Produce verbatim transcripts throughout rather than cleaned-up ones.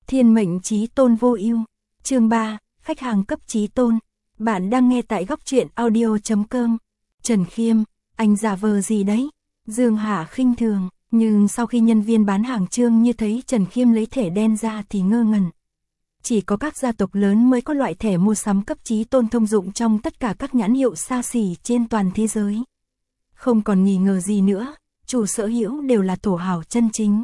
Thiên mệnh chí tôn vô ưu. Chương ba, khách hàng cấp chí tôn. Bạn đang nghe tại góc truyện audio chấm com. Trần Khiêm, anh giả vờ gì đấy? Dương Hà khinh thường, nhưng sau khi nhân viên bán hàng Trương Như thấy Trần Khiêm lấy thẻ đen ra thì ngơ ngẩn. Chỉ có các gia tộc lớn mới có loại thẻ mua sắm cấp chí tôn thông dụng trong tất cả các nhãn hiệu xa xỉ trên toàn thế giới. Không còn nghi ngờ gì nữa, chủ sở hữu đều là thổ hào chân chính.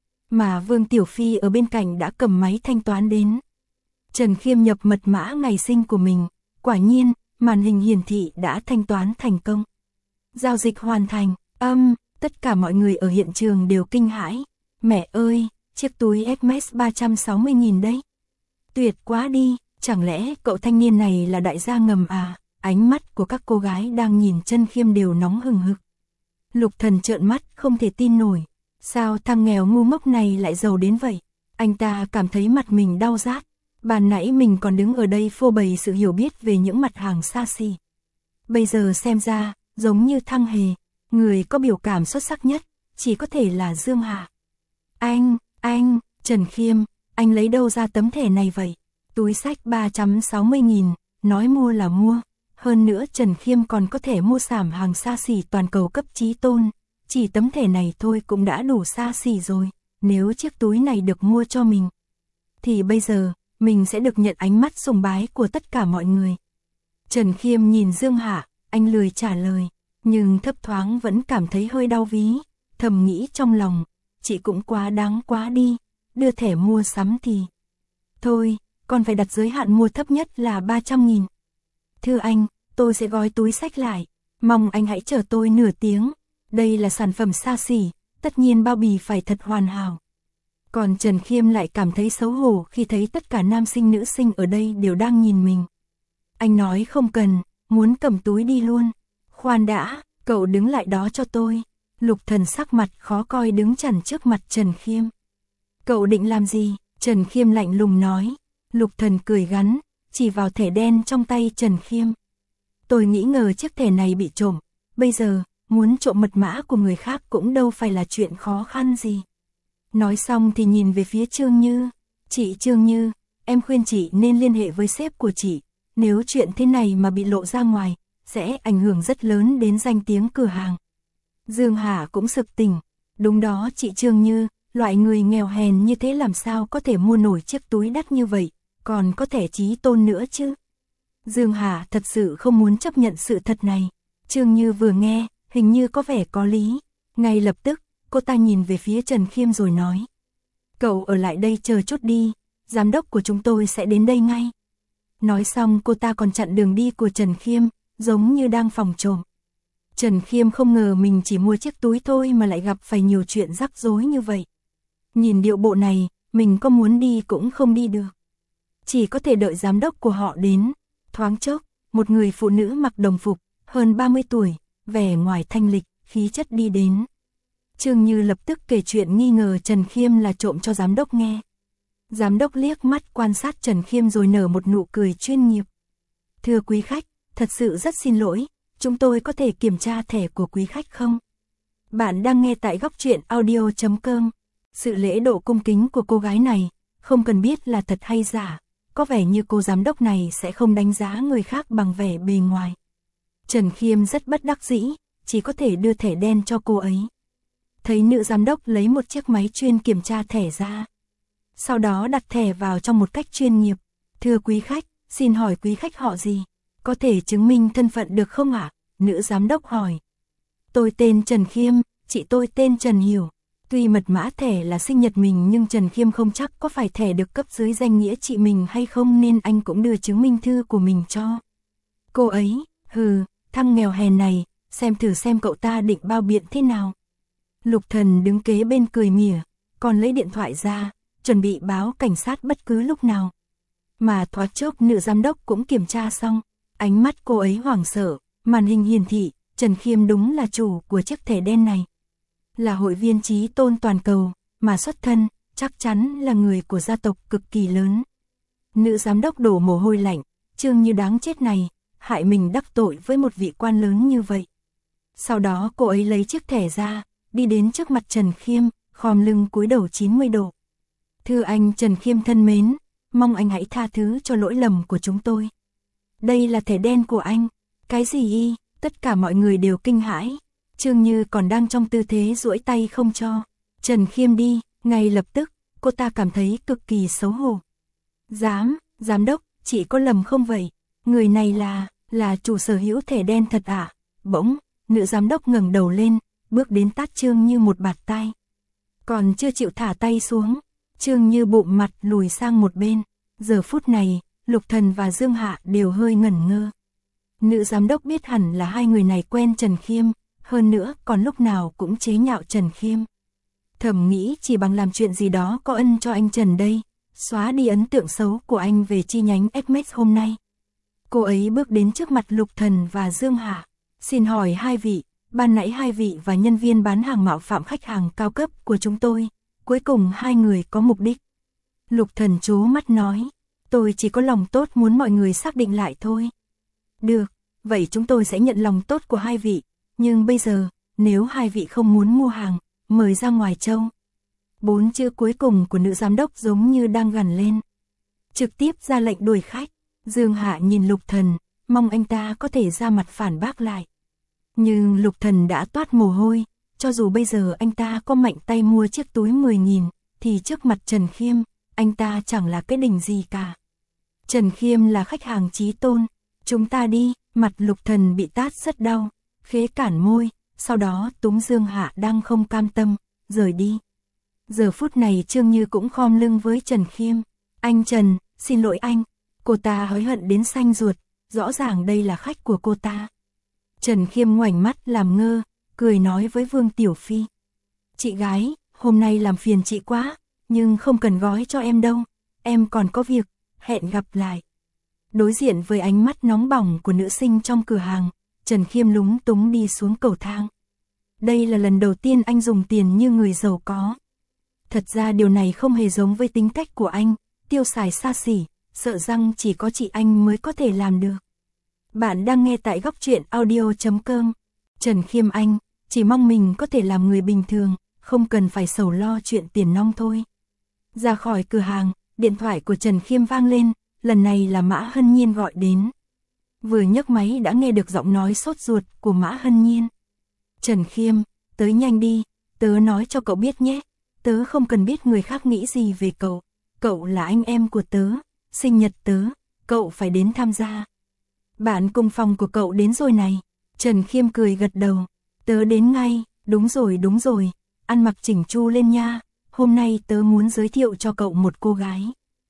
Mà Vương Tiểu Phi ở bên cạnh đã cầm máy thanh toán đến. Trần Khiêm nhập mật mã ngày sinh của mình, quả nhiên, màn hình hiển thị đã thanh toán thành công. Giao dịch hoàn thành, âm, tất cả mọi người ở hiện trường đều kinh hãi. Mẹ ơi, chiếc túi Hermes ba trăm sáu mươi nghìn đấy. Tuyệt quá đi, chẳng lẽ cậu thanh niên này là đại gia ngầm à? Ánh mắt của các cô gái đang nhìn Trần Khiêm đều nóng hừng hực. Lục Thần trợn mắt không thể tin nổi. Sao thằng nghèo ngu ngốc này lại giàu đến vậy? Anh ta cảm thấy mặt mình đau rát. Ban nãy mình còn đứng ở đây phô bày sự hiểu biết về những mặt hàng xa xỉ. Bây giờ xem ra, giống như Thăng Hề, người có biểu cảm xuất sắc nhất, chỉ có thể là Dương Hạ. Anh, anh, Trần Khiêm, anh lấy đâu ra tấm thẻ này vậy? Túi xách ba trăm sáu mươi nghìn, nói mua là mua. Hơn nữa Trần Khiêm còn có thể mua sắm hàng xa xỉ toàn cầu cấp chí tôn. Chỉ tấm thẻ này thôi cũng đã đủ xa xỉ rồi. Nếu chiếc túi này được mua cho mình, thì bây giờ, mình sẽ được nhận ánh mắt sùng bái của tất cả mọi người. Trần Khiêm nhìn Dương Hạ, anh lười trả lời, nhưng thấp thoáng vẫn cảm thấy hơi đau ví. Thầm nghĩ trong lòng, chị cũng quá đáng quá đi, đưa thẻ mua sắm thì... Thôi, còn phải đặt giới hạn mua thấp nhất là ba trăm nghìn. Thưa anh, tôi sẽ gói túi xách lại, mong anh hãy chờ tôi nửa tiếng. Đây là sản phẩm xa xỉ, tất nhiên bao bì phải thật hoàn hảo. Còn Trần Khiêm lại cảm thấy xấu hổ khi thấy tất cả nam sinh nữ sinh ở đây đều đang nhìn mình. Anh nói không cần, muốn cầm túi đi luôn. Khoan đã, cậu đứng lại đó cho tôi. Lục Thần sắc mặt khó coi đứng chắn trước mặt Trần Khiêm. Cậu định làm gì? Trần Khiêm lạnh lùng nói. Lục Thần cười gắn, chỉ vào thẻ đen trong tay Trần Khiêm. Tôi nghĩ ngờ chiếc thẻ này bị trộm, bây giờ, muốn trộm mật mã của người khác cũng đâu phải là chuyện khó khăn gì. Nói xong thì nhìn về phía Trương Như. Chị Trương Như, em khuyên chị nên liên hệ với sếp của chị. Nếu chuyện thế này mà bị lộ ra ngoài, sẽ ảnh hưởng rất lớn đến danh tiếng cửa hàng. Dương Hà cũng sực tỉnh. Đúng đó chị Trương Như, loại người nghèo hèn như thế làm sao có thể mua nổi chiếc túi đắt như vậy, còn có thẻ chí tôn nữa chứ. Dương Hà thật sự không muốn chấp nhận sự thật này. Trương Như vừa nghe, hình như có vẻ có lý. Ngay lập tức, cô ta nhìn về phía Trần Khiêm rồi nói. Cậu ở lại đây chờ chút đi, giám đốc của chúng tôi sẽ đến đây ngay. Nói xong cô ta còn chặn đường đi của Trần Khiêm, giống như đang phòng trộm. Trần Khiêm không ngờ mình chỉ mua chiếc túi thôi mà lại gặp phải nhiều chuyện rắc rối như vậy. Nhìn điệu bộ này, mình có muốn đi cũng không đi được. Chỉ có thể đợi giám đốc của họ đến. Thoáng chốc, một người phụ nữ mặc đồng phục, hơn ba mươi tuổi, vẻ ngoài thanh lịch, khí chất đi đến. Trương Như lập tức kể chuyện nghi ngờ Trần Khiêm là trộm cho giám đốc nghe. Giám đốc liếc mắt quan sát Trần Khiêm rồi nở một nụ cười chuyên nghiệp. Thưa quý khách, thật sự rất xin lỗi, chúng tôi có thể kiểm tra thẻ của quý khách không? Bạn đang nghe tại góc truyện audio chấm com. Sự lễ độ cung kính của cô gái này, không cần biết là thật hay giả, có vẻ như cô giám đốc này sẽ không đánh giá người khác bằng vẻ bề ngoài. Trần Khiêm rất bất đắc dĩ, chỉ có thể đưa thẻ đen cho cô ấy. Thấy nữ giám đốc lấy một chiếc máy chuyên kiểm tra thẻ ra. Sau đó đặt thẻ vào trong một cách chuyên nghiệp. Thưa quý khách, xin hỏi quý khách họ gì? Có thể chứng minh thân phận được không ạ? Nữ giám đốc hỏi. Tôi tên Trần Khiêm, chị tôi tên Trần Hiểu. Tuy mật mã thẻ là sinh nhật mình nhưng Trần Khiêm không chắc có phải thẻ được cấp dưới danh nghĩa chị mình hay không nên anh cũng đưa chứng minh thư của mình cho. Cô ấy, hừ, thằng nghèo hèn này, xem thử xem cậu ta định bao biện thế nào. Lục Thần đứng kế bên cười mỉa, còn lấy điện thoại ra, chuẩn bị báo cảnh sát bất cứ lúc nào. Mà thoáng chốc nữ giám đốc cũng kiểm tra xong, ánh mắt cô ấy hoảng sợ, màn hình hiển thị, Trần Khiêm đúng là chủ của chiếc thẻ đen này. Là hội viên chí tôn toàn cầu, mà xuất thân, chắc chắn là người của gia tộc cực kỳ lớn. Nữ giám đốc đổ mồ hôi lạnh, Trương Như đáng chết này, hại mình đắc tội với một vị quan lớn như vậy. Sau đó cô ấy lấy chiếc thẻ ra, đi đến trước mặt Trần Khiêm, khom lưng cúi đầu chín mươi độ. Thưa anh Trần Khiêm thân mến, mong anh hãy tha thứ cho lỗi lầm của chúng tôi. Đây là thẻ đen của anh. Cái gì y? Tất cả mọi người đều kinh hãi. Trương Như còn đang trong tư thế duỗi tay không cho Trần Khiêm đi, ngay lập tức, cô ta cảm thấy cực kỳ xấu hổ. Giám, giám đốc, chị có lầm không vậy? Người này là, là chủ sở hữu thẻ đen thật ạ? À? Bỗng, nữ giám đốc ngẩng đầu lên, bước đến tát Trương Như một bạt tay. Còn chưa chịu thả tay xuống, Trương Như bụng mặt lùi sang một bên. Giờ phút này, Lục Thần và Dương Hạ đều hơi ngẩn ngơ. Nữ giám đốc biết hẳn là hai người này quen Trần Khiêm, hơn nữa còn lúc nào cũng chế nhạo Trần Khiêm. Thầm nghĩ chỉ bằng làm chuyện gì đó có ân cho anh Trần đây, xóa đi ấn tượng xấu của anh về chi nhánh ép em ét hôm nay. Cô ấy bước đến trước mặt Lục Thần và Dương Hạ. Xin hỏi hai vị, ban nãy hai vị và nhân viên bán hàng mạo phạm khách hàng cao cấp của chúng tôi, cuối cùng hai người có mục đích. Lục Thần trố mắt nói, tôi chỉ có lòng tốt muốn mọi người xác định lại thôi. Được, vậy chúng tôi sẽ nhận lòng tốt của hai vị, nhưng bây giờ, nếu hai vị không muốn mua hàng, mời ra ngoài châu. Bốn chữ cuối cùng của nữ giám đốc giống như đang gằn lên. Trực tiếp ra lệnh đuổi khách. Dương Hạ nhìn Lục Thần, mong anh ta có thể ra mặt phản bác lại. Nhưng Lục Thần đã toát mồ hôi, cho dù bây giờ anh ta có mạnh tay mua chiếc túi mười nghìn, thì trước mặt Trần Khiêm, anh ta chẳng là cái đỉnh gì cả. Trần Khiêm là khách hàng chí tôn, chúng ta đi, mặt Lục Thần bị tát rất đau, khế cản môi, sau đó túm Dương Hạ đang không cam tâm, rời đi. Giờ phút này Trương Như cũng khom lưng với Trần Khiêm. Anh Trần, xin lỗi anh. Cô ta hối hận đến xanh ruột, rõ ràng đây là khách của cô ta. Trần Khiêm ngoảnh mắt làm ngơ, cười nói với Vương Tiểu Phi. Chị gái, hôm nay làm phiền chị quá, nhưng không cần gói cho em đâu, em còn có việc, hẹn gặp lại. Đối diện với ánh mắt nóng bỏng của nữ sinh trong cửa hàng, Trần Khiêm lúng túng đi xuống cầu thang. Đây là lần đầu tiên anh dùng tiền như người giàu có. Thật ra điều này không hề giống với tính cách của anh, tiêu xài xa xỉ, sợ rằng chỉ có chị anh mới có thể làm được. Bạn đang nghe tại góc truyện audio chấm com. Trần Khiêm anh, chỉ mong mình có thể làm người bình thường, không cần phải sầu lo chuyện tiền nong thôi. Ra khỏi cửa hàng, điện thoại của Trần Khiêm vang lên, lần này là Mã Hân Nhiên gọi đến. Vừa nhấc máy đã nghe được giọng nói sốt ruột của Mã Hân Nhiên. Trần Khiêm, tới nhanh đi, tớ nói cho cậu biết nhé, tớ không cần biết người khác nghĩ gì về cậu, cậu là anh em của tớ, sinh nhật tớ, cậu phải đến tham gia. Bạn cùng phòng của cậu đến rồi này. Trần Khiêm cười gật đầu, tớ đến ngay, đúng rồi đúng rồi, ăn mặc chỉnh chu lên nha, hôm nay tớ muốn giới thiệu cho cậu một cô gái.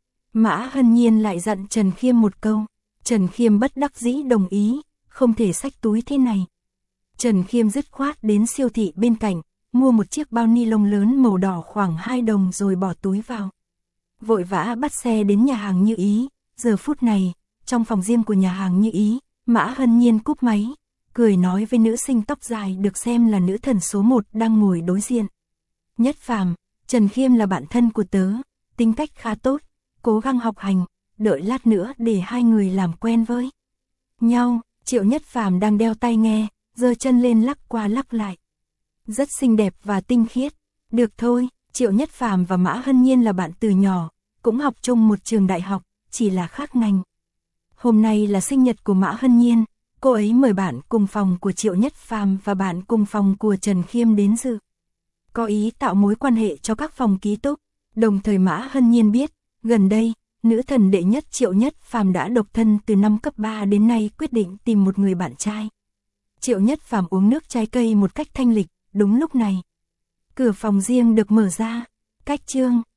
Mã Hân Nhiên lại dặn Trần Khiêm một câu, Trần Khiêm bất đắc dĩ đồng ý, không thể xách túi thế này. Trần Khiêm dứt khoát đến siêu thị bên cạnh, mua một chiếc bao ni lông lớn màu đỏ khoảng hai đồng rồi bỏ túi vào. Vội vã bắt xe đến nhà hàng Như Ý, giờ phút này, trong phòng riêng của nhà hàng Như Ý, Mã Hân Nhiên cúp máy, cười nói với nữ sinh tóc dài được xem là nữ thần số một đang ngồi đối diện. Nhất Phàm, Trần Khiêm là bạn thân của tớ, tính cách khá tốt, cố gắng học hành, đợi lát nữa để hai người làm quen với nhau. Triệu Nhất Phàm đang đeo tai nghe, giơ chân lên lắc qua lắc lại. Rất xinh đẹp và tinh khiết. Được thôi, Triệu Nhất Phàm và Mã Hân Nhiên là bạn từ nhỏ, cũng học chung một trường đại học, chỉ là khác ngành. Hôm nay là sinh nhật của Mã Hân Nhiên, cô ấy mời bạn cùng phòng của Triệu Nhất Phàm và bạn cùng phòng của Trần Khiêm đến dự. Có ý tạo mối quan hệ cho các phòng ký túc, đồng thời Mã Hân Nhiên biết, gần đây, nữ thần đệ nhất Triệu Nhất Phàm đã độc thân từ năm cấp ba đến nay quyết định tìm một người bạn trai. Triệu Nhất Phàm uống nước trái cây một cách thanh lịch, đúng lúc này. Cửa phòng riêng được mở ra, Cách Trương,